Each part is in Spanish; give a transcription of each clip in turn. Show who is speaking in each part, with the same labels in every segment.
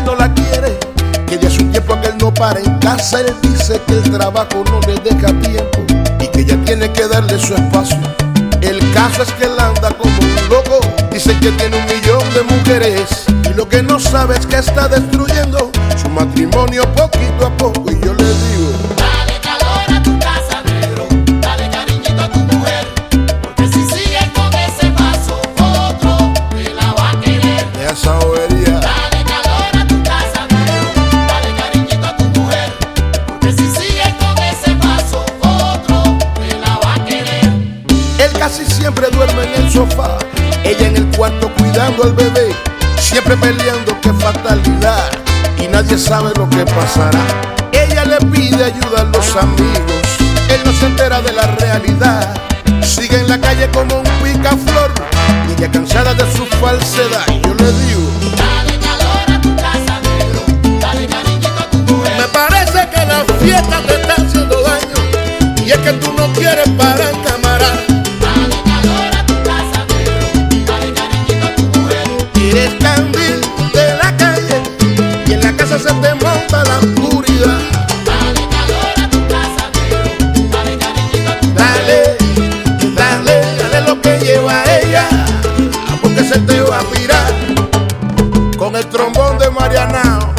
Speaker 1: no la quiere, que de hace un tiempo que él no para en casa. Él dice que el trabajo no le deja tiempo y que ella tiene que darle su espacio. El caso es que él anda como un loco, dice que tiene 1 millón de mujeres y lo que no sabe es que está destruyendo su matrimonio poquito a poco. Y yo le digo:
Speaker 2: dale calor a tu casa, negro, dale cariñito a tu mujer, porque si sigues con ese paso, otro te la va a querer.
Speaker 1: De esa bobería.
Speaker 2: Dale calor a tu casa, negro, dale cariñito a tu mujer, porque si sigues con ese paso, otro te la va a querer.
Speaker 1: Él casi siempre duerme en el sofá, ella en el cuarto cuidando al bebé, siempre peleando, qué fatalidad, y nadie sabe lo que pasará. Ella le pide ayuda a los amigos, él no se entera de la realidad, sigue en la calle como un picaflor, y ella cansada de su falsedad. Y yo le digo:
Speaker 2: dale calor a tu casa, negro, dale cariñito a tu mujer.
Speaker 1: me parece que la fiesta te está haciendo daño, y es que tú no quieres parar, camarada.
Speaker 2: Dale calor a tu casa, negro, dale cariñito a tu mujer.
Speaker 1: Eres candil de la calle y en la casa se te monta la oscuridad.
Speaker 2: Dale calor a tu casa, negro, dale cariñito a tu mujer.
Speaker 1: Dale, dale, dale lo que lleva ella, porque se te va a virar con el trombón de Marianao.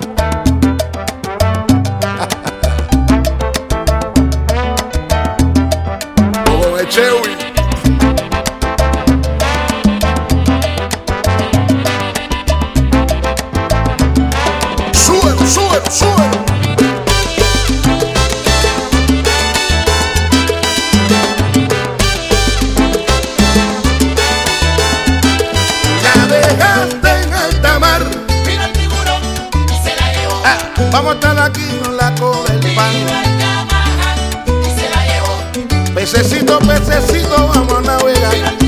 Speaker 1: Como de Chewy. Súbelo, súbelo, súbelo. La dejaste en alta mar.
Speaker 2: Vino el tiburón y se la llevó.
Speaker 1: Vamos a estar aquí, no la coge el pan.
Speaker 2: Vino el camarón y se la llevó.
Speaker 1: Pececito, pececito, vamos a navegar.
Speaker 2: Vino el